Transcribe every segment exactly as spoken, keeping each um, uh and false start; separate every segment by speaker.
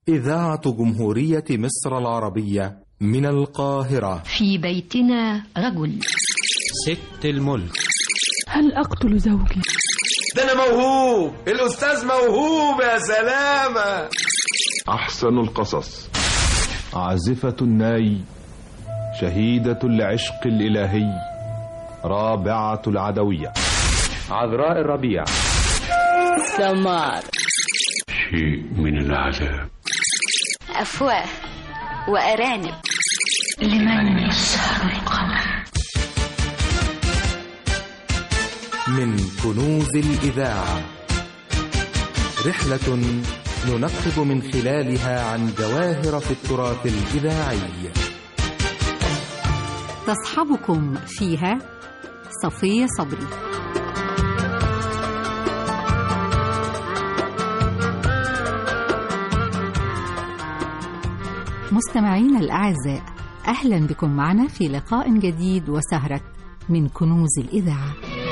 Speaker 1: إذاعة جمهورية مصر العربية من القاهرة.
Speaker 2: في بيتنا رجل.
Speaker 3: ست الملك.
Speaker 4: هل أقتل زوجي؟
Speaker 5: ده أنا موهوب، الأستاذ موهوب يا سلامة.
Speaker 6: أحسن القصص. عازفة الناي، شهيدة العشق الإلهي، رابعة العدوية،
Speaker 7: عذراء الربيع،
Speaker 8: سمار،
Speaker 9: شيء من العذاب،
Speaker 10: أفواه وأرانب،
Speaker 2: لمن يسهر القمر.
Speaker 1: من كنوز الإذاعة، رحلة ننقب من خلالها عن جواهر في التراث الإذاعي.
Speaker 11: تصحبكم فيها صفية صبري. مستمعينا الأعزاء، أهلا بكم معنا في لقاء جديد وسهرة من كنوز الإذاعة.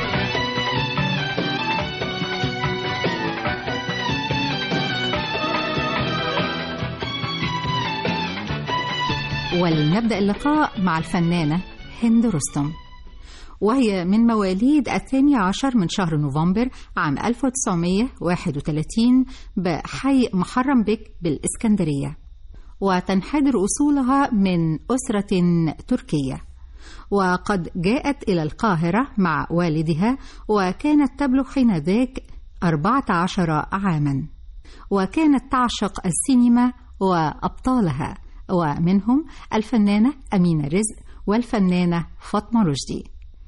Speaker 11: ولنبدأ اللقاء مع الفنانة هند رستم، وهي من مواليد الثاني عشر من شهر نوفمبر عام ألف وتسعمائة وواحد وثلاثين بحي محرم بك بالإسكندرية، وتنحدر أصولها من أسرة تركية، وقد جاءت إلى القاهرة مع والدها وكانت تبلغ حينذاك أربعة عشر عاما، وكانت تعشق السينما وأبطالها، ومنهم الفنانة أمينة رزق والفنانة فاطمة رشدي.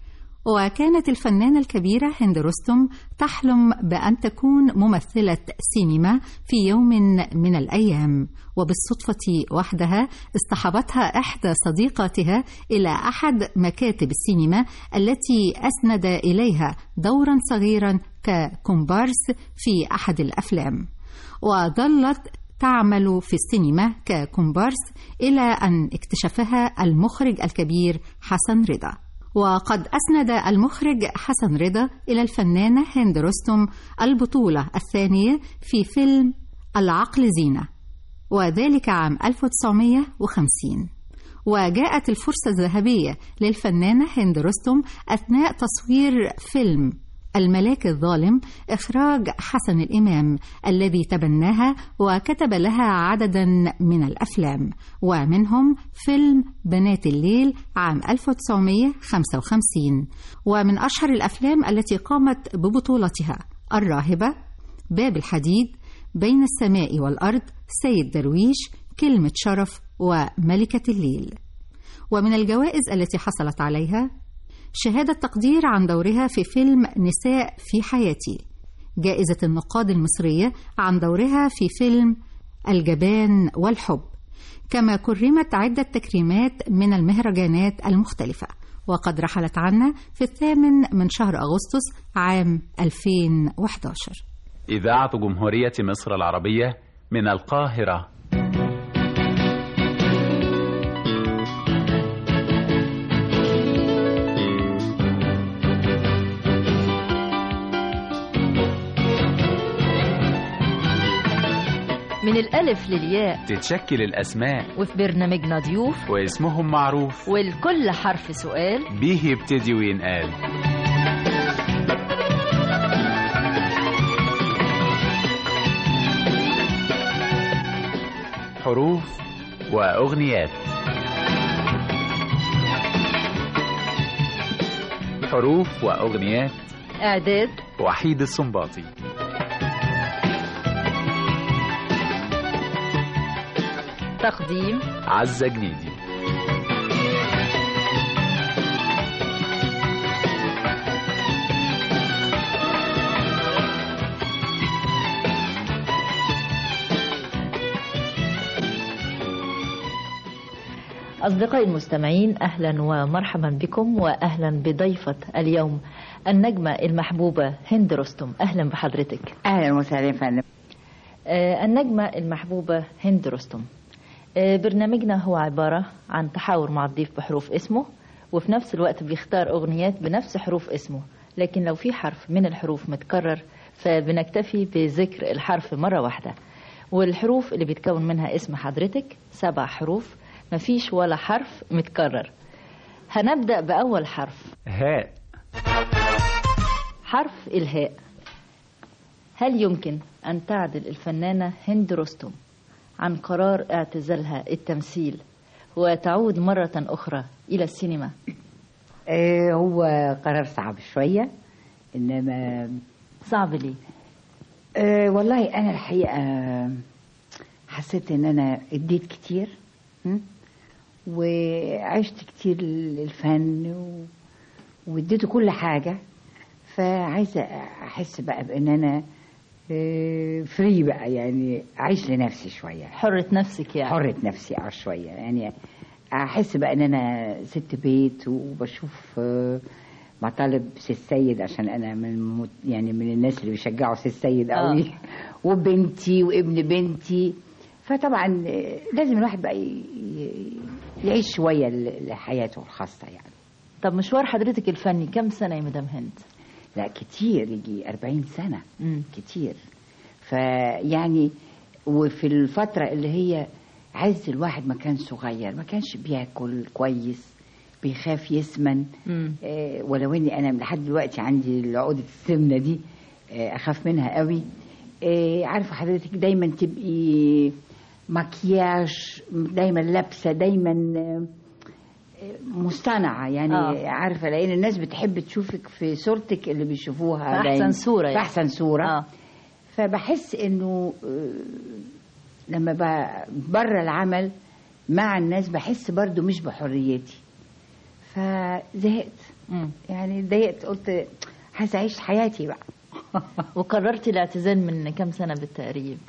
Speaker 11: وكانت الفنانة الكبيرة هند رستم تحلم بأن تكون ممثلة سينما في يوم من الأيام، وبالصدفة وحدها اصطحبتها إحدى صديقاتها إلى أحد مكاتب السينما التي أسند إليها دورا صغيرا ككومبارس في أحد الأفلام، وظلت تعمل في السينما ككومبارس إلى أن اكتشفها المخرج الكبير حسن رضا. وقد أسند المخرج حسن رضا إلى الفنانة هند رستم البطولة الثانية في فيلم العقل زينة، وذلك عام ألف وتسعمائة وخمسين. وجاءت الفرصة الذهبية للفنانة هند رستم أثناء تصوير فيلم الملاك الظالم، إخراج حسن الإمام، الذي تبناها وكتب لها عددا من الأفلام، ومنهم فيلم بنات الليل عام ألف وتسعمائة وخمسة وخمسين. ومن أشهر الأفلام التي قامت ببطولتها الراهبة، باب الحديد، بين السماء والأرض، سيد درويش، كلمة شرف، وملكة الليل. ومن الجوائز التي حصلت عليها شهادة تقدير عن دورها في فيلم نساء في حياتي، جائزة النقاد المصرية عن دورها في فيلم الجبان والحب، كما كرمت عدة تكريمات من المهرجانات المختلفة. وقد رحلت عنا في الثامن من شهر أغسطس عام ألفين وأحد عشر.
Speaker 7: إذاعة جمهورية مصر العربية من القاهرة.
Speaker 12: من الألف للياء
Speaker 7: تتشكل الأسماء،
Speaker 12: وفي برنامجنا ضيوف
Speaker 7: واسمهم معروف،
Speaker 12: والكل حرف سؤال
Speaker 7: بيه يبتدي وينقال. حروف وأغنيات. حروف وأغنيات،
Speaker 12: إعداد
Speaker 7: وحيد السنباطي.
Speaker 12: تقديم
Speaker 7: عزة جنيدي.
Speaker 12: أصدقائي المستمعين، أهلا ومرحبا بكم، وأهلا بضيفة اليوم النجمة المحبوبة هند رستم. أهلا بحضرتك.
Speaker 8: أهلا وسهلا فندم.
Speaker 12: آه النجمة المحبوبة هند رستم، آه برنامجنا هو عبارة عن تحاور مع الضيف بحروف اسمه، وفي نفس الوقت بيختار أغنيات بنفس حروف اسمه، لكن لو في حرف من الحروف متكرر فبنكتفي بذكر الحرف مرة واحدة. والحروف اللي بيتكون منها اسم حضرتك سبع حروف، مفيش ولا حرف متكرر. هنبدأ بأول حرف.
Speaker 7: هاء.
Speaker 12: حرف الهاء. هل يمكن أن تعدل الفنانة هند رستم عن قرار اعتزالها التمثيل وتعود مرة أخرى إلى السينما؟
Speaker 8: آه هو قرار صعب شوية، إنما
Speaker 12: صعب ليه؟
Speaker 8: آه والله أنا الحقيقة حسيت إن أنا اديت كتير وعشت كتير للفن واديته كل حاجة، فعايزة أحس بقى بأن أنا فري بقى، يعني أعيش لنفسي شوية.
Speaker 12: حرة نفسك يعني.
Speaker 8: حرة نفسي اه شوية، يعني أحس بقى أن أنا ست بيت وبشوف مطالب سي السيد، عشان أنا من يعني من الناس اللي بيشجعوا سي السيد قوي. آه. وبنتي وابن بنتي، فطبعا لازم الواحد بقى يعيش شوية لحياته الخاصة يعني.
Speaker 12: طب مشوار حضرتك الفني كم سنة يا مدام هند؟
Speaker 8: لا كتير، يجي أربعين سنة.
Speaker 12: مم.
Speaker 8: كتير. فيعني وفي الفترة اللي هي عز الواحد ما كان صغير، ما كانش بياكل كويس، بيخاف يسمن. آه ولو اني انا لحد دلوقتي عندي عقدة السمنة دي، آه اخاف منها قوي. آه عارفة حضرتك دايما تبقي مكياج، دايما لابسة، دايما مصطنعة يعني. آه. عارفة لأن الناس بتحب تشوفك في صورتك اللي بيشوفوها
Speaker 12: في أحسن صورة يعني.
Speaker 8: في أحسن صورة.
Speaker 12: آه.
Speaker 8: فبحس إنه لما برا العمل مع الناس بحس برضو مش بحريتي، فزهقت.
Speaker 12: م.
Speaker 8: يعني ضايقت، قلت عايزة أعيش حياتي بقى.
Speaker 12: وقررتي الاعتزال من كم سنة بالتقريب؟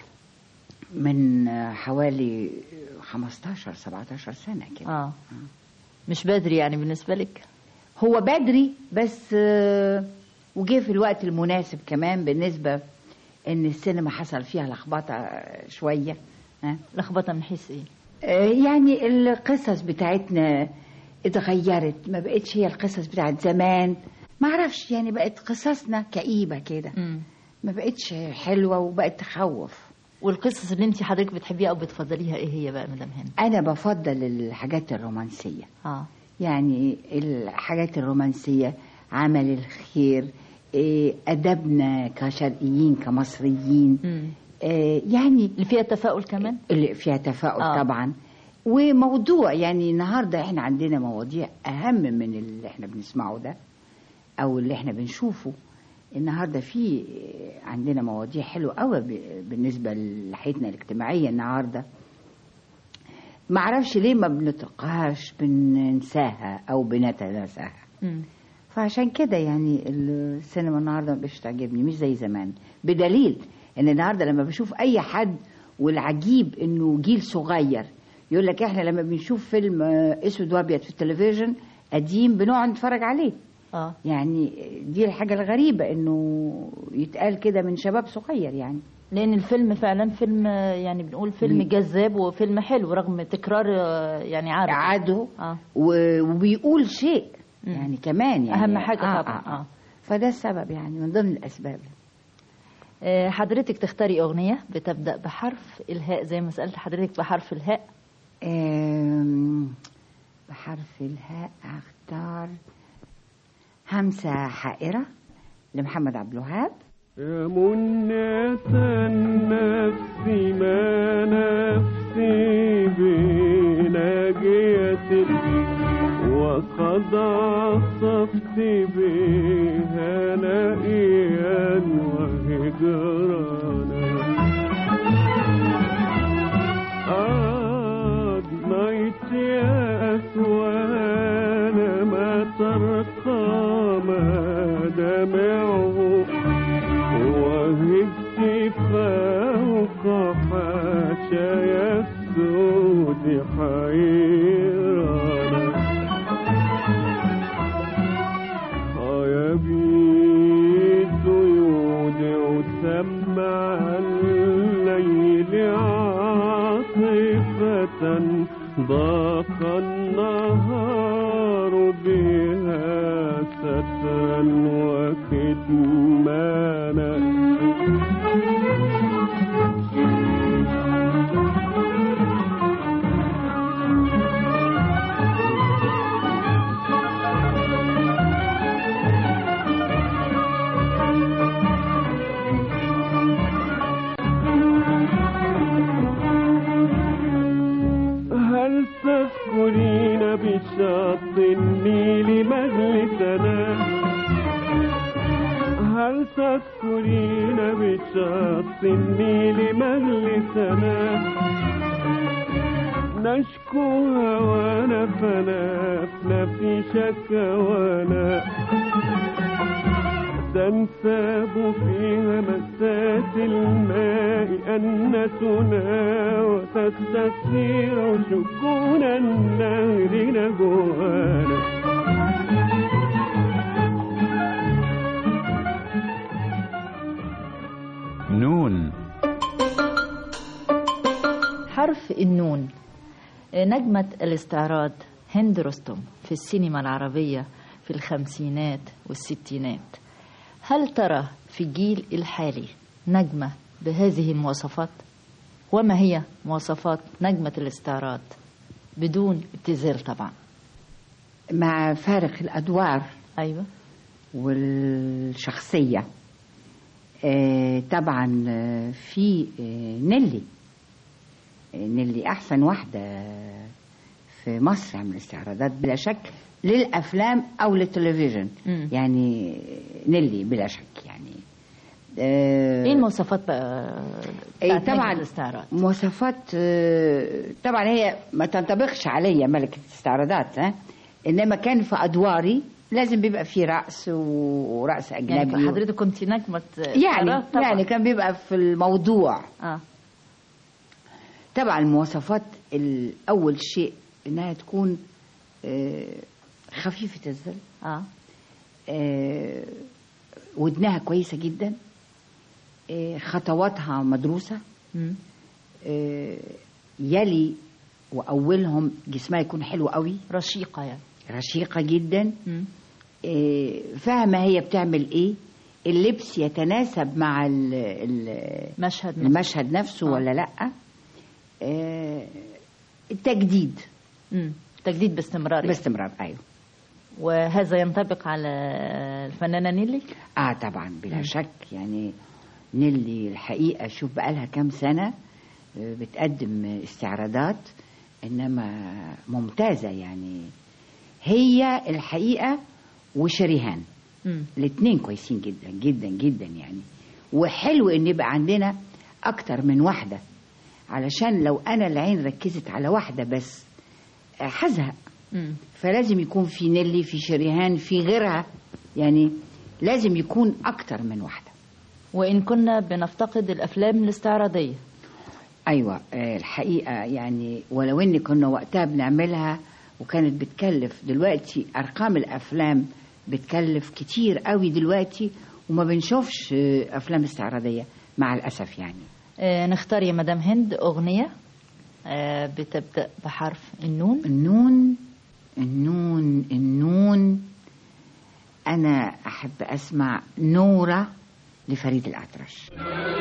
Speaker 8: من حوالي خمستاشر سبعتاشر سنة كده.
Speaker 12: آه. مش بدري يعني بالنسبة لك؟
Speaker 8: هو بدري، بس وجه في الوقت المناسب كمان، بالنسبة ان السينما حصل فيها لخبطة شوية.
Speaker 12: لخبطة من حيث ايه؟
Speaker 8: يعني القصص بتاعتنا اتغيرت، ما بقتش هي القصص بتاعت زمان، ما اعرفش يعني، بقت قصصنا كئيبة كده، ما بقتش حلوة وبقت تخوف.
Speaker 12: والقصص اللي انت حضرتك بتحبيها او بتفضليها ايه هي بقى مدام هند؟
Speaker 8: انا بفضل الحاجات الرومانسية.
Speaker 12: اه
Speaker 8: يعني الحاجات الرومانسية، عمل الخير، ادبنا كشرقيين كمصريين.
Speaker 12: آه يعني اللي فيها تفاؤل كمان،
Speaker 8: اللي فيها تفاؤل. آه. طبعا. وموضوع يعني النهاردة احنا عندنا مواضيع اهم من اللي احنا بنسمعه ده او اللي احنا بنشوفه. النهاردة في عندنا مواضيع حلوة قوي بالنسبة لحياتنا الاجتماعية النهاردة، ما اعرفش ليه ما بنطلقهاش، بننساها او بنتناساها. فعشان كده يعني السينما النهاردة ما بقتش تعجبني، مش زي زمان، بدليل ان النهاردة لما بشوف اي حد، والعجيب انه جيل صغير يقول لك احنا لما بنشوف فيلم اسود وابيض في التلفزيون قديم بنقعد نتفرج عليه.
Speaker 12: اه
Speaker 8: يعني دي الحاجة الغريبة انه يتقال كده من شباب صغير، يعني
Speaker 12: لان الفيلم فعلا فيلم يعني بنقول فيلم جذاب وفيلم حلو رغم تكرار يعني عاده
Speaker 8: عاده.
Speaker 12: آه.
Speaker 8: وبيقول شيء يعني كمان يعني
Speaker 12: اهم حاجة.
Speaker 8: آه
Speaker 12: طبعا.
Speaker 8: آه. آه. فده السبب يعني من ضمن الاسباب.
Speaker 12: آه حضرتك تختاري اغنية بتبدأ بحرف الهاء زي ما سألت حضرتك بحرف الهاء.
Speaker 8: آه بحرف الهاء اختار همسة حائرة لمحمد عبد الوهاب.
Speaker 13: يا منة النفس ما نفسي بناجية وقد عصفت بها نائيا وهجرانا أضنيت يا أسوان ما ترقى ما دمعه وهبت فوق حاشايا السود حيرانا يبيت يودع سمع الليل عاصفة ضاق النهار بها سترا وكتمانا تذكرين بشط النيل مجلسنا هل تذكرين بشط النيل مجلسنا نشكو هوانا فنفنا في شكوانا تنساب فيها مسات الماء أنتنا وتستثير شكون النهر نجوانا.
Speaker 7: نون.
Speaker 12: حرف النون نجمة الاستعراض هند رستم في السينما العربية في الخمسينات والستينات. هل ترى في الجيل الحالي نجمة بهذه المواصفات؟ وما هي مواصفات نجمة الاستعراض بدون ابتذال طبعا؟
Speaker 8: مع فارق الأدوار
Speaker 12: أيوة
Speaker 8: والشخصية. آه طبعا في آه نيلي نيلي أحسن واحدة في مصر عمل استعراضات بلا شك للأفلام أو للتلفزيون. م. يعني نيلي بلا شك. يعني
Speaker 12: آه ايه المواصفات بقى
Speaker 8: ايه طبعا الاستعراض؟ مواصفات آه طبعا هي ما تنطبقش عليا ملكة الاستعراضات، ها، انما كان في ادواري لازم بيبقى في رأس ورأس اجنبي.
Speaker 12: يعني حضرتك كنت نجمة
Speaker 8: يعني طبعا. يعني كان بيبقى في الموضوع.
Speaker 12: اه
Speaker 8: طبعا المواصفات الاول شيء انها تكون آه خفيفة الظل.
Speaker 12: اه,
Speaker 8: آه ودنها كويسة جدا. آه خطواتها مدروسة. آه يلي وأولهم جسمها يكون حلو قوي.
Speaker 12: رشيقة يعني.
Speaker 8: رشيقة جدا. آه فاهمة هي بتعمل ايه. اللبس يتناسب مع
Speaker 12: المشهد نفسه,
Speaker 8: المشهد نفسه آه. ولا لأ. آه التجديد.
Speaker 12: مم. تجديد باستمرار.
Speaker 8: باستمرار أيوه.
Speaker 12: وهذا ينطبق على الفنانة نيلي؟
Speaker 8: آه طبعا بلا م. شك. يعني نيلي الحقيقة شوف بقالها كام سنة بتقدم استعراضات إنما ممتازة. يعني هي الحقيقة وشريهان الاثنين كويسين جدا جدا جدا. يعني وحلو إن يبقى عندنا أكتر من واحدة، علشان لو أنا العين ركزت على واحدة بس هزهق. فلازم يكون في نيلي، في شريهان، في غيرها. يعني لازم يكون أكتر من واحدة.
Speaker 12: وإن كنا بنفتقد الأفلام الاستعراضية.
Speaker 8: أيوة الحقيقة يعني ولو إن كنا وقتها بنعملها وكانت بتكلف. دلوقتي أرقام الأفلام بتكلف كتير قوي دلوقتي وما بنشوفش أفلام استعراضية مع الأسف. يعني
Speaker 12: آه نختار يا مدام هند أغنية آه بتبدأ بحرف النون.
Speaker 8: النون النون النون أنا أحب أسمع نورة لفريد الأطرش.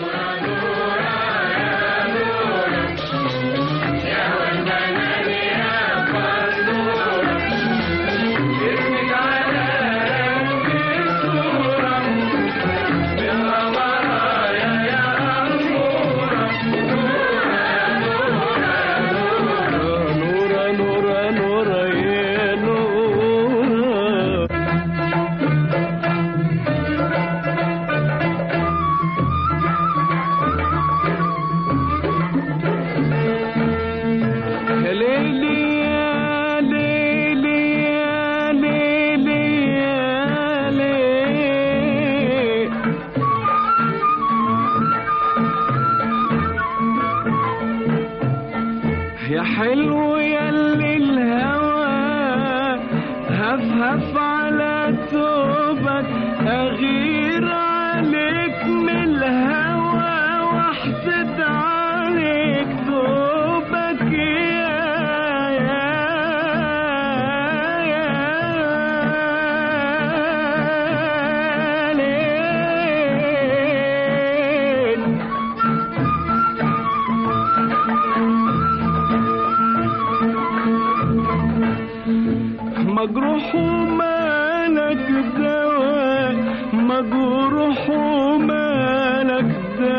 Speaker 13: مجروح ومالك دواء، مجروح ومالك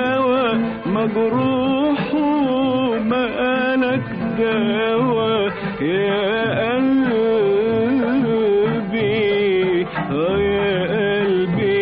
Speaker 13: دواء، مجروح ومالك دواء، يا قلبي يا قلبي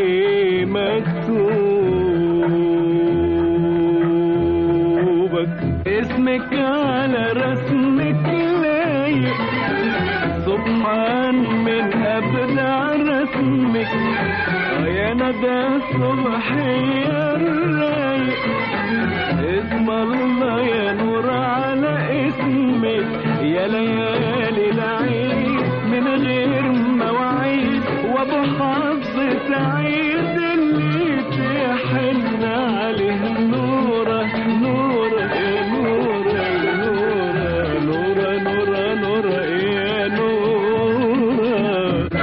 Speaker 13: مكتوبك اسمك على رسمك لايق سبحان من أبدع رسمك يا ندى الصبح يا الرايق اسم الله يا نور على اسمك يا ليالي العيد من غير مواعيد وابو حظ سعيد اللي تحن عليه نوره نوره يا نوره نوره نوره نوره يا نوره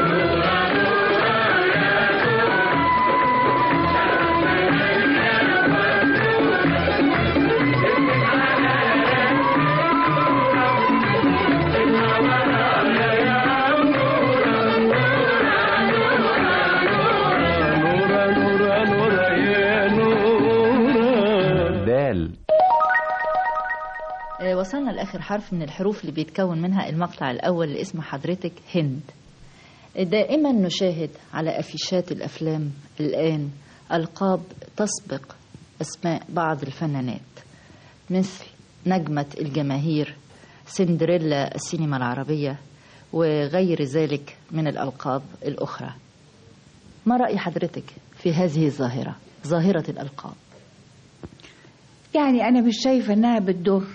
Speaker 12: وصلنا لآخر حرف من الحروف اللي بيتكون منها المقطع الأول اللي اسم حضرتك هند. دائما نشاهد على أفيشات الأفلام الآن ألقاب تسبق أسماء بعض الفنانات مثل نجمة الجماهير، سندريلا السينما العربية، وغير ذلك من الألقاب الأخرى. ما رأي حضرتك في هذه الظاهرة، ظاهرة الألقاب؟
Speaker 8: يعني أنا مش شايفة أنها بتضر،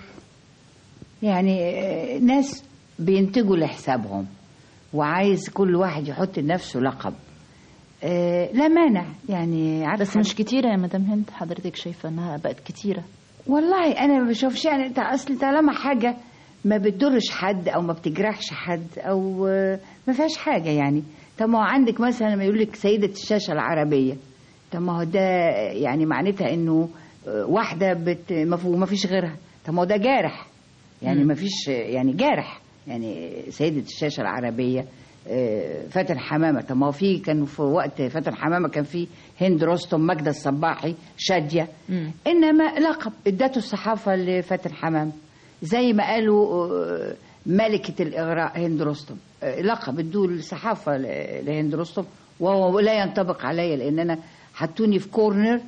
Speaker 8: يعني ناس بينتجوا لحسابهم وعايز كل واحد يحط لنفسه لقب، أه لا مانع يعني.
Speaker 12: بس مش كتيرة يا مدام هند، حضرتك شايفة انها بقت كتيرة؟
Speaker 8: والله انا ما بشوفش، يعني انت اصل طالما حاجة ما بتضرش حد او ما بتجرحش حد او ما فيهاش حاجة يعني. طب ما هو عندك مثلا لما يقول لك سيدة الشاشة العربية، طب ما هو ده يعني معناتها انه واحدة بت ما فيش غيرها، طب ما هو ده جارح يعني، ما فيش يعني جارح يعني. سيدة الشاشة العربية فاتن حمامة، طب ما هو في كان في وقت فاتن حمامة كان في هند رستم، ماجدة الصباحي، شادية، مم. إنما لقب ادته الصحافة لفاتن حمامة، زي ما قالوا ملكة الإغراء هند رستم، لقب ادوه الصحافة لهند رستم، وهو لا ينطبق عليا لأن أنا حطوني في كورنر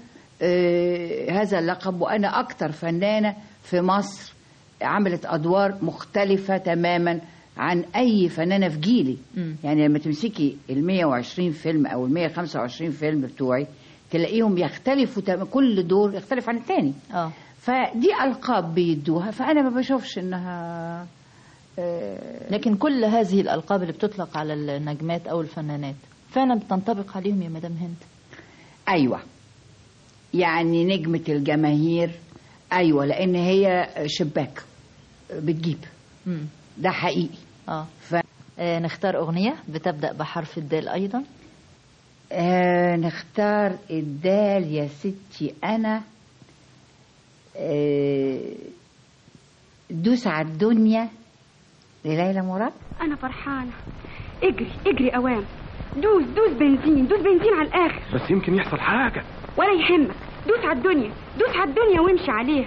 Speaker 8: هذا اللقب، وأنا أكتر فنانة في مصر عملت أدوار مختلفة تماما عن أي فنانة في جيلي. م. يعني لما تمسكي المية وعشرين فيلم أو المية خمسة وعشرين فيلم بتوعي تلاقيهم يختلفوا تم... كل دور يختلف عن التاني. اه فدي ألقاب بيدوها، فأنا ما بشوفش إنها
Speaker 12: آه لكن كل هذه الألقاب اللي بتطلق على النجمات أو الفنانات فعلا بتنطبق عليهم يا مدام هند؟
Speaker 8: أيوة، يعني نجمة الجماهير أيوة، لأن هي شباك بتجيب. م. ده حقيقي.
Speaker 12: اه ف... آه نختار أغنية بتبدأ بحرف الدال أيضا.
Speaker 8: آه نختار الدال يا ستي. أنا آه دوس على الدنيا لليلى مراد.
Speaker 4: أنا فرحانة، اجري اجري أوام، دوس دوس بنزين دوس بنزين على الآخر.
Speaker 5: بس يمكن يحصل حاجة.
Speaker 4: ولا يهمك، دوس على الدنيا دوس على الدنيا وامشي عليها.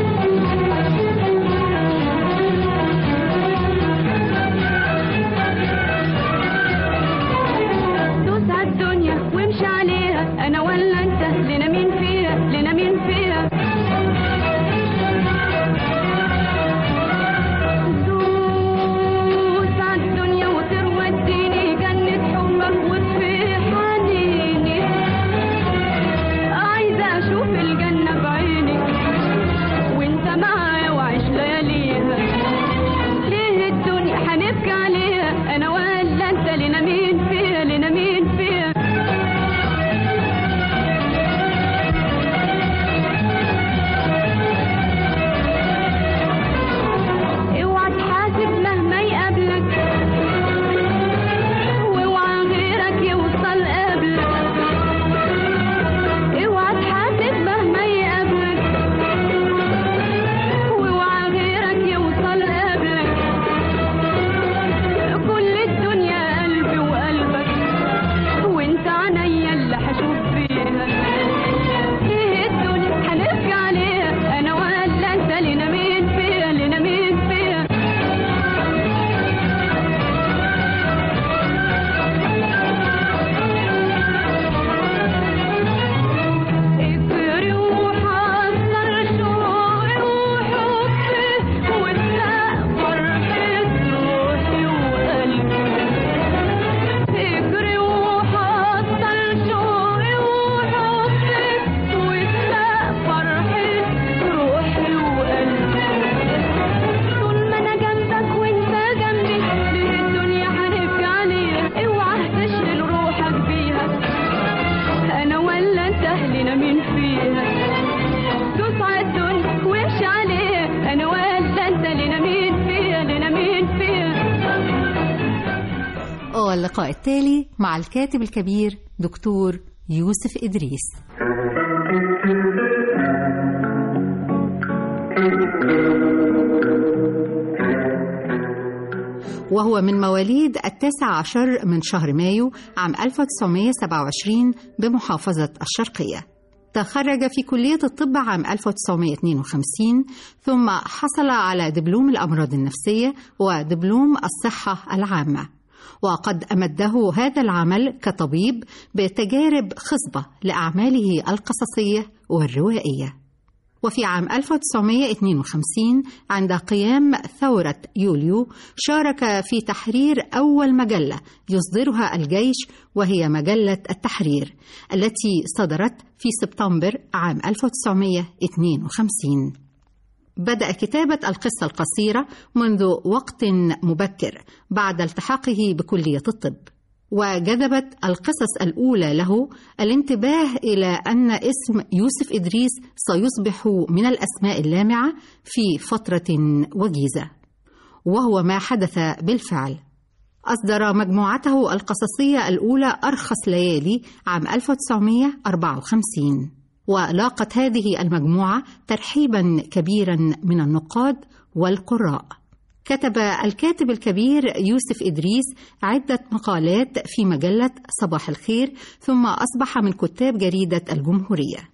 Speaker 4: دوس على الدنيا وامشي عليها، انا ولا انت لنا مين فيها لنا مين فيها. دوس على الدنيا وتروى اديني جنة حبك وتفي حنيني، عايزة اشوف الجنة بعيني.
Speaker 11: واللقاء التالي مع الكاتب الكبير دكتور يوسف إدريس. وهو من مواليد التاسع عشر من شهر مايو عام ألف وتسعمائة وسبعة وعشرين بمحافظة الشرقية. تخرج في كلية الطب عام ألف وتسعمائة واثنين وخمسين، ثم حصل على دبلوم الأمراض النفسية ودبلوم الصحة العامة، وقد أمده هذا العمل كطبيب بتجارب خصبة لأعماله القصصية والروائية. وفي عام ألف وتسعمائة واثنين وخمسين عند قيام ثورة يوليو شارك في تحرير أول مجلة يصدرها الجيش، وهي مجلة التحرير التي صدرت في سبتمبر عام ألف وتسعمائة واثنين وخمسين. بدأ كتابة القصة القصيرة منذ وقت مبكر بعد التحاقه بكلية الطب، وجذبت القصص الأولى له الانتباه إلى أن اسم يوسف إدريس سيصبح من الأسماء اللامعة في فترة وجيزة، وهو ما حدث بالفعل. أصدر مجموعته القصصية الأولى أرخص ليالي عام ألف وتسعمائة وأربعة وخمسين، ولاقت هذه المجموعة ترحيبا كبيرا من النقاد والقراء. كتب الكاتب الكبير يوسف إدريس عدة مقالات في مجلة صباح الخير، ثم أصبح من كتاب جريدة الجمهورية.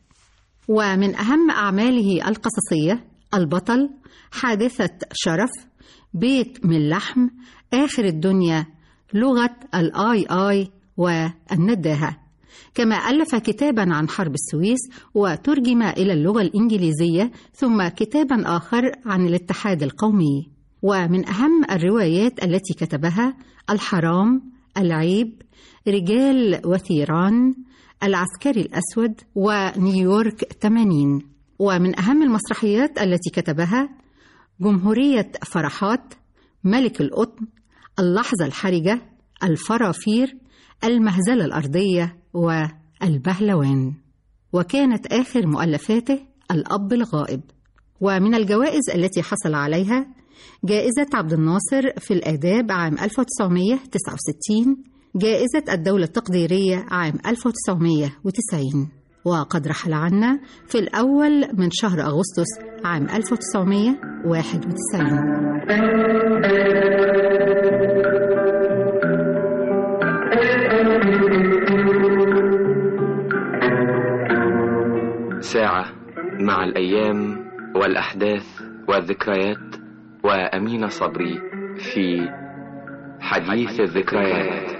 Speaker 11: ومن أهم أعماله القصصية البطل، حادثة شرف، بيت من لحم، آخر الدنيا، لغة الآي آي، والنداهة. كما ألف كتابا عن حرب السويس وترجم إلى اللغة الإنجليزية، ثم كتابا آخر عن الاتحاد القومي. ومن أهم الروايات التي كتبها الحرام، العيب، رجال وثيران، العسكري الأسود، ونيويورك ثمانين. ومن أهم المسرحيات التي كتبها جمهورية فرحات، ملك القطن، اللحظة الحرجة، الفرافير، المهزلة الأرضية، والبهلوان. وكانت آخر مؤلفاته الأب الغائب. ومن الجوائز التي حصل عليها جائزة عبد الناصر في الآداب عام ألف وتسعمائة وتسعة وستين، جائزة الدولة التقديرية عام ألف وتسعمائة وتسعين، وقد رحل عنا في الأول من شهر أغسطس عام ألف وتسعمائة وواحد وتسعين.
Speaker 14: ساعة مع الأيام والأحداث والذكريات، وأمين صبري في حديث الذكريات.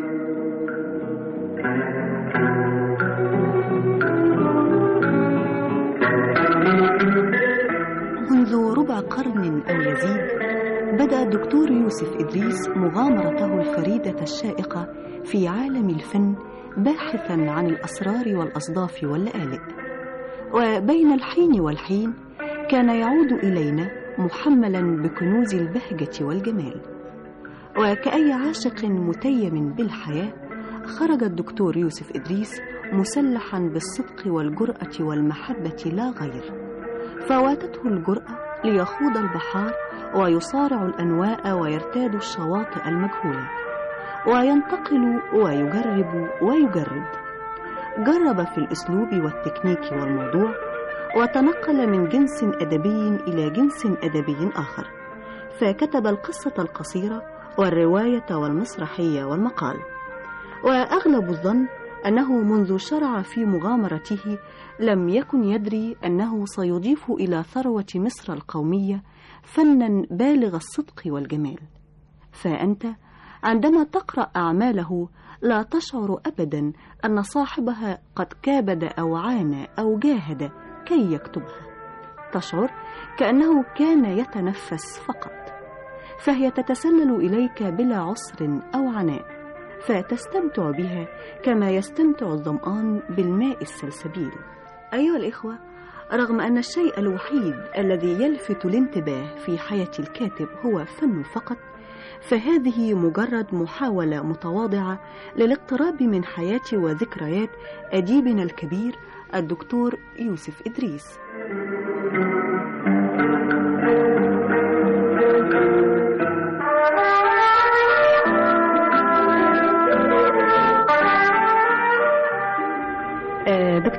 Speaker 15: منذ ربع قرن أو يزيد بدأ الدكتور يوسف إدريس مغامرته الفريدة الشائقة في عالم الفن، باحثا عن الأسرار والأصداف واللآلئ. وبين الحين والحين كان يعود إلينا محملا بكنوز البهجة والجمال. وكأي عاشق متيم بالحياة، خرج الدكتور يوسف إدريس مسلحا بالصدق والجرأة والمحبة لا غير. فواتته الجرأة ليخوض البحار ويصارع الأنواء ويرتاد الشواطئ المجهولة، وينتقل ويجرب ويجرد. جرب في الأسلوب والتكنيك والموضوع، وتنقل من جنس أدبي إلى جنس أدبي آخر، فكتب القصة القصيرة والرواية والمسرحية والمقال. وأغلب الظن أنه منذ شرع في مغامرته لم يكن يدري أنه سيضيف إلى ثروة مصر القومية فناً بالغ الصدق والجمال. فأنت عندما تقرأ أعماله لا تشعر أبداً أن صاحبها قد كابد أو عانى أو جاهد كي يكتبها. تشعر كأنه كان يتنفس فقط، فهي تتسلل إليك بلا عسر أو عناء، فتستمتع بها كما يستمتع الظمآن بالماء السلسبيل. أيها الإخوة، رغم أن الشيء الوحيد الذي يلفت الانتباه في حياة الكاتب هو فن فقط، فهذه مجرد محاولة متواضعة للاقتراب من حياة وذكريات أديبنا الكبير الدكتور يوسف إدريس.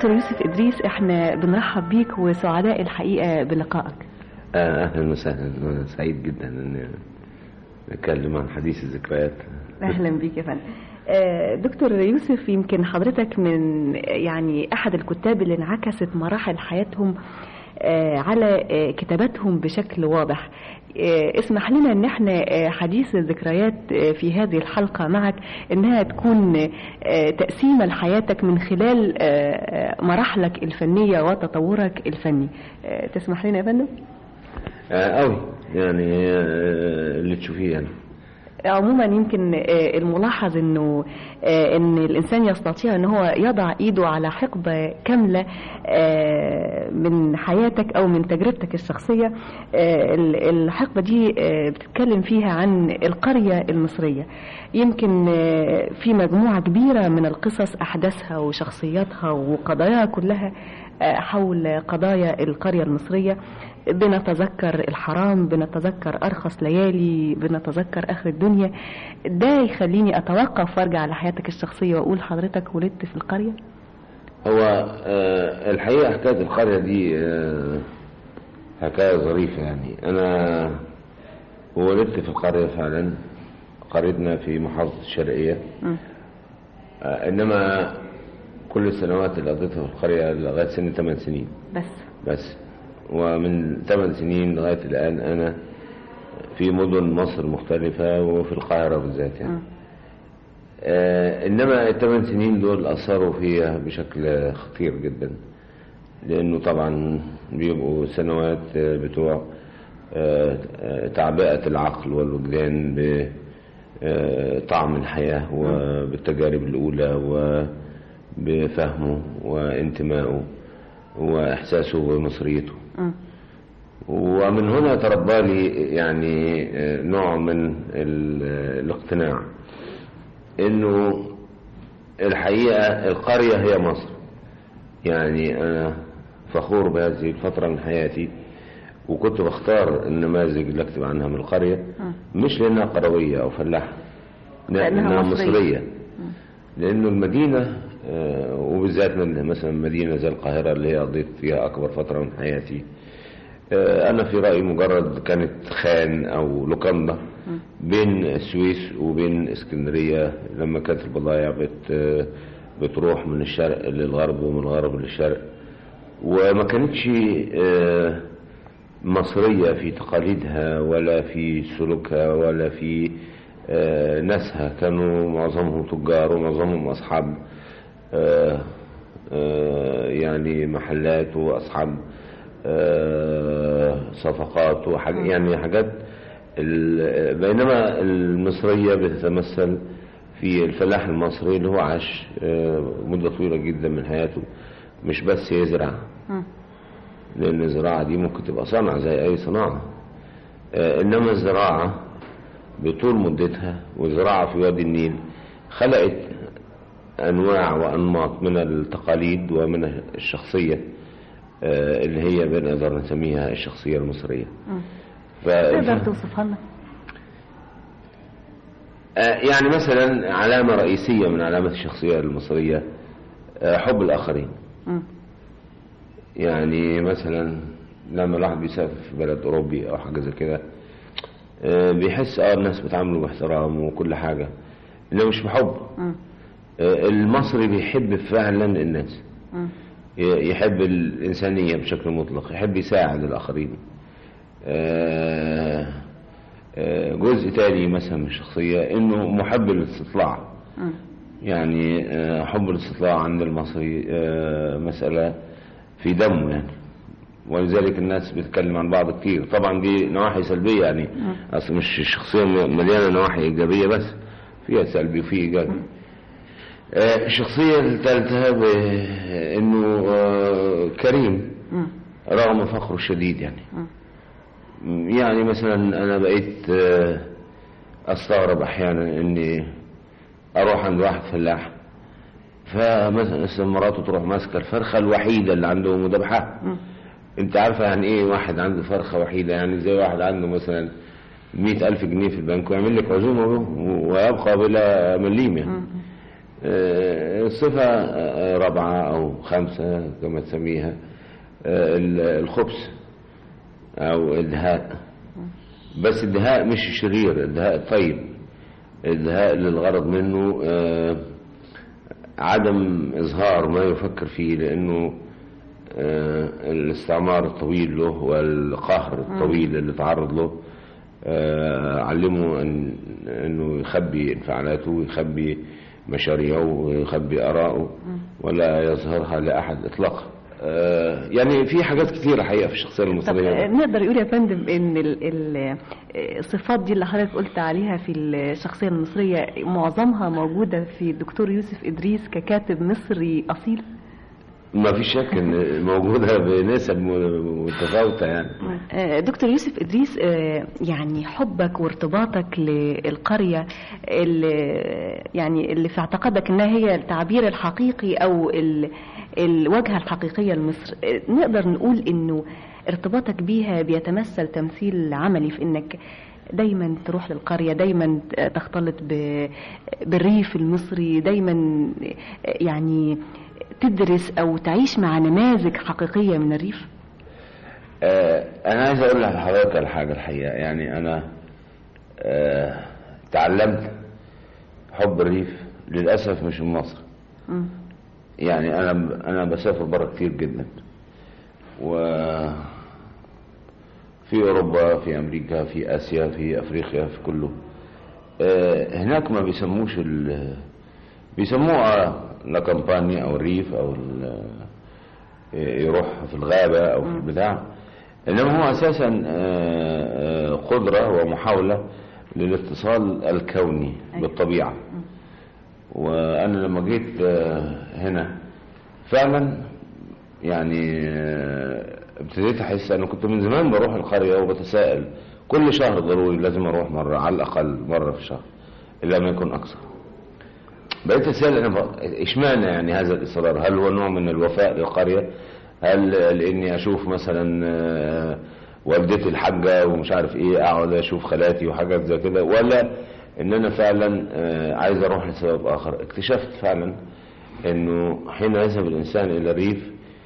Speaker 15: دكتور يوسف إدريس، احنا بنرحب بيك وسعداء الحقيقة بلقائك.
Speaker 16: أهلا وسهلا، أنا سعيد جدا أن نتكلم عن حديث الذكريات.
Speaker 15: أهلا بيك يا فندم. دكتور يوسف، يمكن حضرتك من يعني أحد الكتاب اللي انعكست مراحل حياتهم على كتاباتهم بشكل واضح. اسمح لنا ان احنا حديث الذكريات في هذه الحلقة معك انها تكون تقسيمة لحياتك من خلال مراحلك الفنية وتطورك الفني. تسمح لنا يا فندم؟
Speaker 16: قوي يعني اللي تشوفيه يعني.
Speaker 15: عموما يمكن الملاحظ انه ان الانسان يستطيع ان هو يضع ايده على حقبة كاملة من حياتك او من تجربتك الشخصية. الحقبة دي بتتكلم فيها عن القرية المصرية، يمكن في مجموعة كبيرة من القصص احداثها وشخصياتها وقضاياها كلها حول قضايا القرية المصرية. بنتذكر الحرام، بنتذكر أرخص ليالي، بنتذكر آخر الدنيا. ده يخليني أتوقف وارجع على حياتك الشخصية وأقول حضرتك ولدت في القرية؟
Speaker 16: هو الحقيقة حكاية القرية دي حكاية ظريفة يعني. أنا ولدت في القرية فعلا، قريتنا في محافظة الشرقية. م. إنما كل السنوات اللي قضيتها في القرية لغاية سن ثمان سنين
Speaker 15: بس
Speaker 16: بس ومن ثمان سنين لغاية الآن أنا في مدن مصر مختلفة وفي القاهرة بالذات يعني. آه إنما الثمان سنين دول أثروا فيها بشكل خطير جدا، لأنه طبعا بيبقوا سنوات بتوع آه تعبئة العقل والوجدان بطعم الحياة وبالتجارب الأولى وبفهمه وانتمائه وإحساسه بمصريته. ومن هنا تربى لي يعني نوع من الاقتناع انه الحقيقة القرية هي مصر. يعني انا فخور بهذه الفترة من حياتي، وكنت بختار النماذج اللي اكتب عنها من القرية مش لانها قروية او فلاحة، لانها مصرية. لانه المدينة وبالذات مثلا مدينة زي القاهرة اللي هي قضيت فيها أكبر فترة من حياتي، أنا في رأيي مجرد كانت خان أو لوكاندا بين السويس وبين اسكندرية، لما كانت البضائع بت بتروح من الشرق للغرب ومن الغرب للشرق، وما كانتش مصرية في تقاليدها ولا في سلوكها ولا في ناسها. كانوا معظمهم تجار ومعظمهم أصحاب آه آه يعني محلات وأصحاب آه صفقات وحاجات، يعني حاجات. بينما المصرية بتتمثل في الفلاح المصري اللي هو عاش مدة طويلة جدا من حياته مش بس يزرع، لأن الزراعة دي ممكن تبقى صنعة زي أي صناعة، إنما الزراعة بطول مدتها والزراعة في وادي النيل خلقت أنواع وأنماط من التقاليد ومن الشخصية اللي هي بنقدر نسميها الشخصية المصرية.
Speaker 15: تقدر توصفها لنا؟
Speaker 16: يعني مثلا علامة رئيسية من علامات الشخصية المصرية حب الآخرين. م. يعني مثلا لما الواحد بيسافر في بلد أوروبي أو حاجة زي كده بيحس اه الناس بتعامله باحترام وكل حاجة، إنه مش بحب. م. المصري بيحب فعلا الناس، م. يحب الإنسانية بشكل مطلق، يحب يساعد الآخرين. جزء تاني مثلا من الشخصية إنه محب الاستطلاع. م. يعني حب الاستطلاع عند المصري مسألة في دمه يعني، ولذلك الناس بتتكلم عن بعض كتير. طبعا دي نواحي سلبية يعني، م. أصلا مش الشخصية مليانة نواحي إيجابية بس، فيها سلبي وفيه إيجابي. الشخصية الثالثة بأنه كريم رغم فخره الشديد يعني. يعني مثلا أنا بقيت أستغرب أحيانا أني أروح عند واحد فلاح، فمثلا مراته تروح ماسكة الفرخة الوحيدة اللي عنده مذبحة. أنت عارفة يعني إيه واحد عنده فرخة وحيدة؟ يعني زي واحد عنده مثلا مئة ألف جنيه في البنك ويعمل لك عزومة ويبقى بلا مليم يعني. صفة رابعة أو خمسة كما تسميها الخبث أو الدهاء، بس الدهاء مش الشرير، الدهاء الطيب، الدهاء اللي الغرض منه عدم إظهار ما يفكر فيه، لأنه الاستعمار الطويل له والقهر الطويل اللي تعرض له علمه أن أنه يخبي انفعالاته ويخبي مشاريعه ويخبي آراءه ولا يظهرها لأحد إطلاقا. يعني في حاجات كتيرة حقيقة في الشخصية المصرية.
Speaker 15: نقدر يقول يا فندم ان الصفات دي اللي حضرتك قلت عليها في الشخصية المصرية معظمها موجودة في الدكتور يوسف إدريس ككاتب مصري أصيل؟
Speaker 16: ما في شك ان موجودة بنسب متفاوتة يعني.
Speaker 15: دكتور يوسف إدريس، يعني حبك وارتباطك للقرية اللي يعني اللي في اعتقادك انها هي التعبير الحقيقي او الواجهة الحقيقية لمصر، نقدر نقول انه ارتباطك بيها بيتمثل تمثيل عملي في انك دايما تروح للقرية، دايما تختلط بالريف المصري، دايما يعني تدرس او تعيش مع نماذج حقيقية من الريف.
Speaker 16: آه انا عايز اقول لحضرتك على حاجة الحقيقة، يعني انا آه تعلمت حب الريف للأسف مش من مصر. م. يعني انا انا بسافر بره كتير جدا، وفي اوروبا، في امريكا، في اسيا، في افريقيا، في كله. آه هناك ما بيسموش ال بيسموها لا كامبانيا او الريف او يروح في الغابة او في البتاع، انما هو اساسا قدرة ومحاولة للاتصال الكوني بالطبيعة. وانا لما جيت هنا فعلا يعني ابتديت احس، انا كنت من زمان بروح القرية وبتساءل كل شهر ضروري لازم اروح مرة على الاقل مرة في الشهر الا ما يكون اكثر. بقيت اسال انا اشمعنى يعني هذا الاصرار؟ هل هو نوع من الوفاء للقريه؟ هل لاني اشوف مثلا والدتي الحاجه ومش عارف ايه اقعد اشوف خالاتي وحاجات زي كده، ولا ان انا فعلا عايز اروح لسبب اخر؟ اكتشفت فعلا انه حين يذهب الانسان الى الريف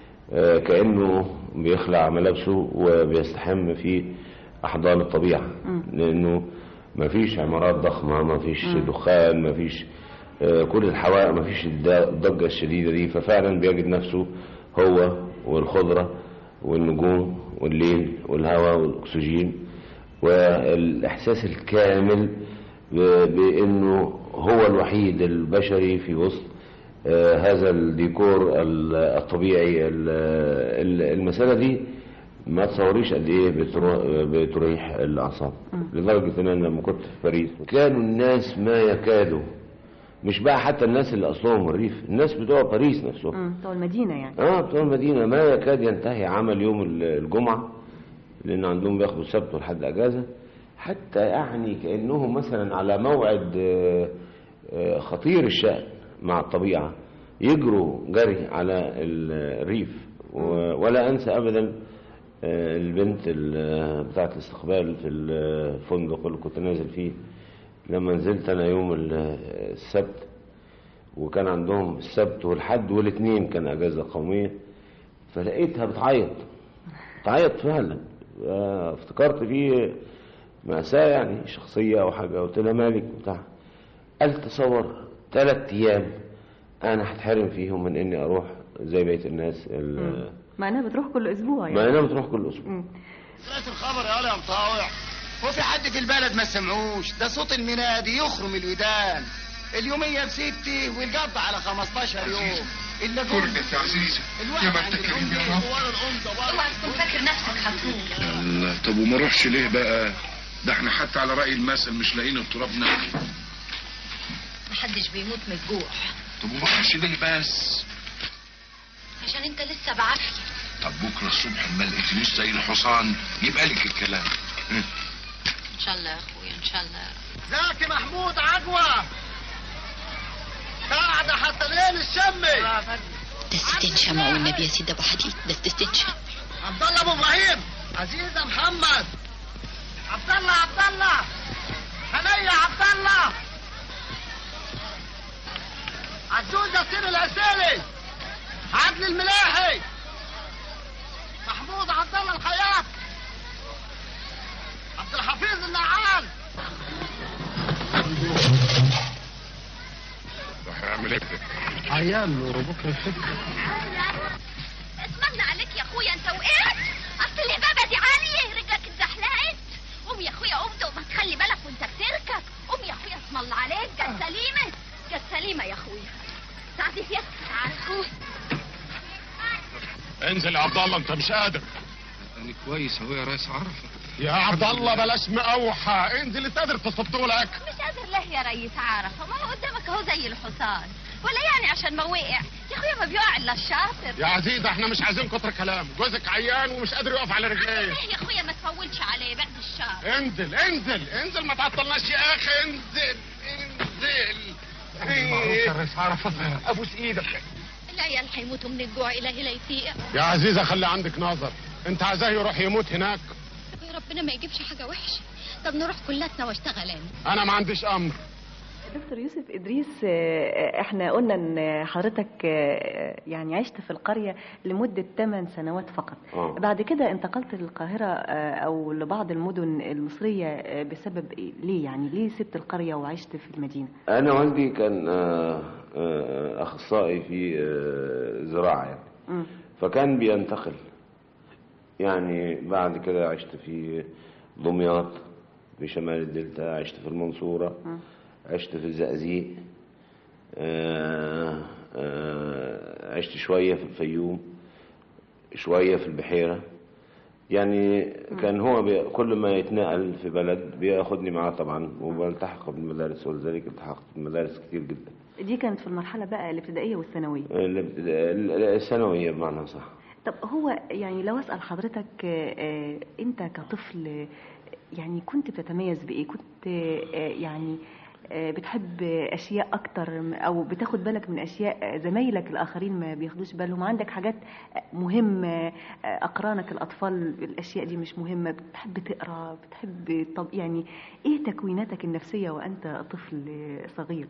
Speaker 16: كانه بيخلع ملابسه وبيستحم في احضان الطبيعه، لانه ما فيش عمارات ضخمه، ما فيش دخان، ما فيش كل الحوائط، ما فيش الضجة الشديدة دي، ففعلا بيجد نفسه هو والخضرة والنجوم والليل والهواء والأكسجين والإحساس الكامل بأنه هو الوحيد البشري في وسط هذا الديكور الطبيعي. المسألة دي ما تصوريش قد ايه بتريح الأعصاب، لدرجة ان انا لما كنت في باريس كانوا الناس ما يكادوا، مش بقى حتى الناس اللي اصلهم الريف، الناس بتوع باريس نفسهم،
Speaker 15: بتوع المدينه يعني،
Speaker 16: اه بتوع المدينه، ما يكاد ينتهي عمل يوم الجمعه، لان عندهم بياخدوا السبت والحد اجازه، حتى يعني كانهم مثلا على موعد خطير الشأن مع الطبيعه يجروا جري على الريف. ولا انسى ابدا البنت بتاعه الاستقبال في الفندق اللي كنت نازل فيه، لما نزلت انا يوم السبت وكان عندهم السبت والحد والاثنين كان اجازه قوميه، فلقيتها بتعيط بتعيط فعلا. افتكرت فيه مأساة يعني شخصيه او حاجه، قلت لها مالك بتاع، قال تصور ثلاث ايام انا هتحرم فيهم من اني اروح زي بقيه الناس.
Speaker 15: مع انها بتروح كل اسبوع يعني.
Speaker 16: مع انها بتروح كل اسبوع.
Speaker 17: سمعت الخبر يا ولا يا مطاوع؟ هو في حد في البلد ما سمعوش؟ ده صوت المنادي يخرم الودان. اليوميه بستي والقبض على خمستاشر يوم. الا
Speaker 18: كلت يا عزيزه يا ما انت كريم يا رب.
Speaker 2: اوعى تكون فاكر نفسك حطوك.
Speaker 18: الله، طب وما اروحش ليه بقى؟ ده احنا حتى على راي المثل مش لاقيين التراب ناكل.
Speaker 2: محدش بيموت من الجوع.
Speaker 18: طب وما اروحش ليه بس؟
Speaker 2: عشان انت لسه بعافيه.
Speaker 18: طب بكره الصبح ما لقيتنيش زي الحصان يبقى لك الكلام.
Speaker 2: ان شاء الله يا اخويا ان شاء الله.
Speaker 17: زكي محمود عجوه قاعده حتى ليل الشمي.
Speaker 2: ده الستين شمع والنبي يا سيدي ابو حديد، ده الستين شمع.
Speaker 17: عبد الله ابو ابراهيم، عزيزه محمد، عبد الله عبد الله، هنيه عبد الله، عزوز ياسين العسيلي، عدل الملاحي، محمود عبد الله الخياط، عبد الحفيظ النعال.
Speaker 18: هعمل ايه؟
Speaker 17: عيال وبكره الفكر.
Speaker 10: اسمعنا عليك يا اخويا، انت وقعت. اصل الهبابه دي عاليه، رجلك اتزحلقت. قوم يا اخويا قوم، تقوم تخلي بالك وانت بتركب. قوم يا اخويا اسم الله عليك، جت سليمه جت سليمه يا اخويا. سعدي يا اخويا.
Speaker 18: انزل يا عبد الله، انت مش قادر.
Speaker 19: انا كويس اهو يا ريس عرفه.
Speaker 18: يا عبد الله بلاش مقوحه، انزل انت قادر تصدولك.
Speaker 10: مش قادر ليه يا ريس عرفه؟ ما هو قدامك اهو زي الحصان. ولا يعني عشان ما وقع يا اخويا ما بيقع الا الشاطر.
Speaker 18: يا عزيزه احنا مش عايزين كتر كلام، جوزك عيان ومش قادر يقف على رجليه.
Speaker 10: ليه يا اخويا ما تفولش عليه بعد الشر.
Speaker 18: انزل انزل انزل ما تعطلناش يا اخي، انزل انزل.
Speaker 19: معروف يا ريس عرفه، ابوس ايدك.
Speaker 10: العيال هيموتوا من الجوع، الهي لا يفيق.
Speaker 18: يا عزيزه خلي عندك نظر، انت عايزاه يروح يموت هناك.
Speaker 10: يا ربنا ما يجيبش حاجه وحشه. طب نروح كلاتنا واشتغل انا.
Speaker 18: انا ما عنديش امر.
Speaker 15: دكتور يوسف إدريس، احنا قلنا ان حضرتك يعني عشت في القرية لمدة ثمان سنوات فقط.
Speaker 16: أوه.
Speaker 15: بعد كده انتقلت للقاهرة او لبعض المدن المصرية بسبب ايه؟ ليه يعني ليه سبت القرية وعشت في المدينة؟
Speaker 16: انا والدي كان اخصائي في زراعة يعني. م. فكان بينتقل يعني. بعد كده عشت في دمياط في شمال الدلتا، عشت في المنصورة، م. عشت في الزقازيق، عشت شوية في الفيوم، شوية في البحيرة. يعني كان هو بي... كل ما يتنقل في بلد بياخدني معاه طبعا، وبلتحق بالمدارس، ولذلك التحقت بالمدارس كتير جدا.
Speaker 15: دي كانت في المرحلة بقى الابتدائية والثانوية؟
Speaker 16: الثانوية بمعنى صح.
Speaker 15: طب هو يعني لو أسأل حضرتك أنت كطفل يعني كنت بتتميز بإيه؟ كنت يعني بتحب أشياء أكتر أو بتاخد بالك من أشياء زمايلك الآخرين ما بياخدوش بالهم؟ عندك حاجات مهمة أقرانك الأطفال الأشياء دي مش مهمة؟ بتحب تقرأ؟ بتحب طب يعني إيه تكويناتك النفسية وأنت طفل صغير؟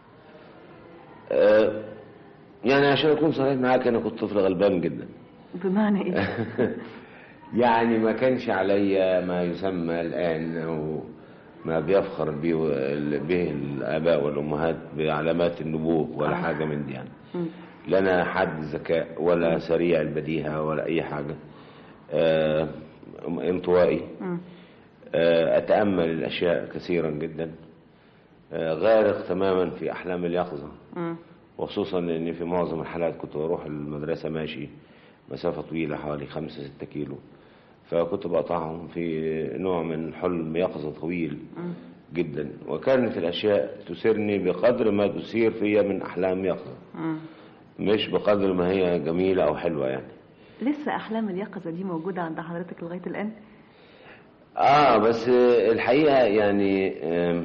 Speaker 16: أه يعني عشان أكون صريح معاك، أنا كنت طفل غلبان جدا.
Speaker 15: بمعنى إيه؟
Speaker 16: يعني ما كانش عليا ما يسمى الآن أو ما بيفخر به به الآباء والأمهات بعلامات النبوغ ولا آه. حاجة من دي يعني. لا أنا حد ذكاء ولا سريع البديهة ولا أي حاجة. آه انطوائي. آه أتأمل الأشياء كثيرا جدا. آه غارق تماما في أحلام اليقظة. وخصوصا أني في معظم الحالات كنت بروح المدرسة ماشي مسافة طويلة حوالي خمسة ستة كيلو، فكنت بقطعهم في نوع من حلم يقظة طويل جدا. وكانت الأشياء تسرني بقدر ما تسير فيها من أحلام يقظة، مش بقدر ما هي جميلة أو حلوة يعني.
Speaker 15: لسه أحلام اليقظة دي موجودة عند حضرتك لغاية الآن؟
Speaker 16: آه بس الحقيقة يعني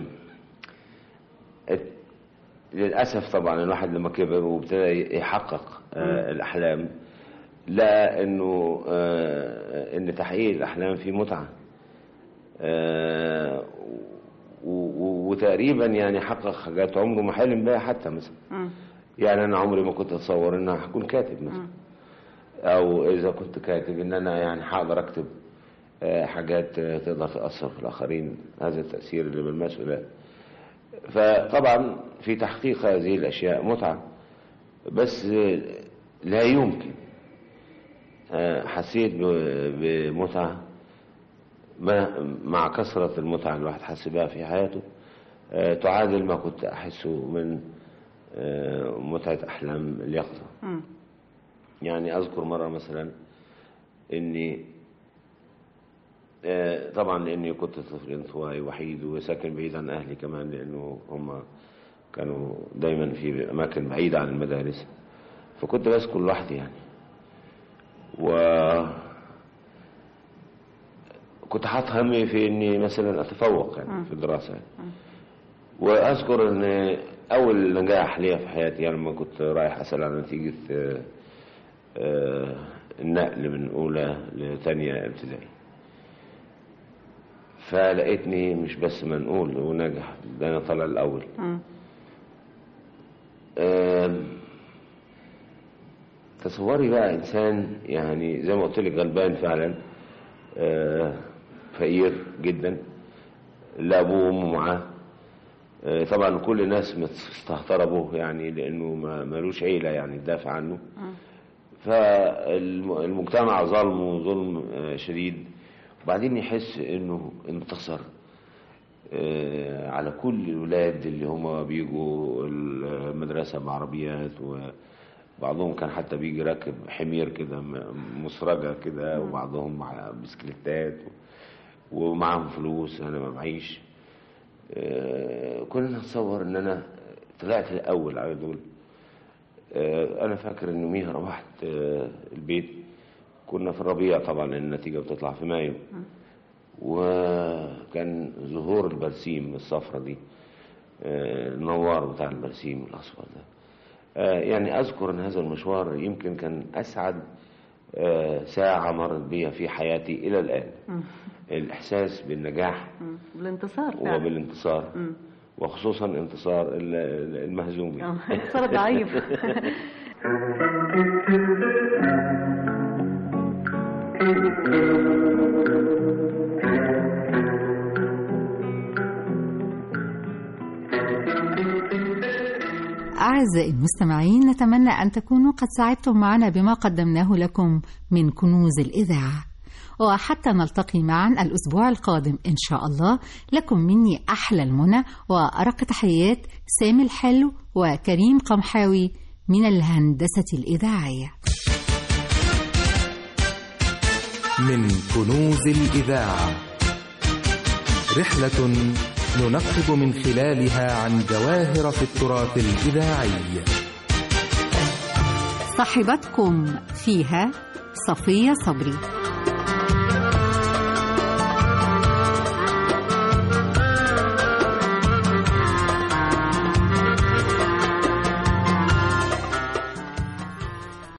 Speaker 16: للأسف طبعا الواحد لما كبر وابتدى يحقق آه الأحلام، لا انه آه ان تحقيق الاحلام فيه متعه، آه وتقريبا يعني حقق حاجات عمره ما حلم بها حتى مثلا. م. يعني انا عمري ما كنت اتصور ان انا هكون كاتب مثلا. م. او اذا كنت كاتب ان انا يعني هقدر اكتب آه حاجات تقدر تاثر في الاخرين، هذا التاثير اللي بالمسؤوليه. فطبعا في تحقيق هذه الاشياء متعه، بس لا يمكن حسيت بمتعة مع كثرة المتعة الواحد حس بها في حياته تعادل ما كنت أحسه من متعة أحلام اليقظة. يعني أذكر مرة مثلا إني طبعا لأني كنت طفل انطوائي وحيد وساكن بعيد عن أهلي كمان، لأنه هم كانوا دايما في أماكن بعيدة عن المدارس، فكنت بسكن لوحدي يعني. و كنت حاطط همي في اني مثلا اتفوق يعني في الدراسه يعني. واذكر ان اول نجاح ليا في حياتي يعني لما كنت رايح اسال عن نتيجه النقل من اولى لثانيه ابتدائي، فلقيتني مش بس منقول وناجح، ده انا طالع الاول. تصوري بقى إنسان يعني زي ما قلت لك غلبان فعلا، فقير جدا، لا أبوه وأمه معاه. طبعا كل الناس مستهتربه يعني لأنه ما ملوش عيلة يعني تدافع عنه. فالمجتمع ظلمه ظلم شديد، وبعدين يحس إنه انتصر على كل الولاد اللي هم بيجوا المدرسة بعربيات، وبعضهم كان حتى بيجي راكب حمير كده مسرجة كده، وبعضهم مع بسكليتات ومعهم فلوس. أنا ما معيش. كنا نتصور إن أنا طلعت الأول على دول. أنا فاكر إن يوميها روحت البيت، كنا في الربيع طبعا النتيجة بتطلع في مايو، وكان ظهور البرسيم الصفرة دي، النوار بتاع البرسيم الأصفر ده. يعني أذكر أن هذا المشوار يمكن كان أسعد ساعة مرت بي في حياتي إلى الآن. الإحساس بالنجاح
Speaker 15: بالانتصار فعلا.
Speaker 16: وبالانتصار، وخصوصا انتصار المهزوم،
Speaker 15: انتصار ضعيف.
Speaker 11: أعزائي المستمعين، نتمنى أن تكونوا قد سعدتم معنا بما قدمناه لكم من كنوز الإذاعة، وحتى نلتقي معا الأسبوع القادم إن شاء الله، لكم مني أحلى المنى وأرق تحيات سامي الحلو وكريم قمحاوي من الهندسة الإذاعية.
Speaker 1: من كنوز الإذاعة، رحلة ننقب من خلالها عن جواهر في التراث الإذاعي.
Speaker 11: صاحبتكم فيها صفية صبري.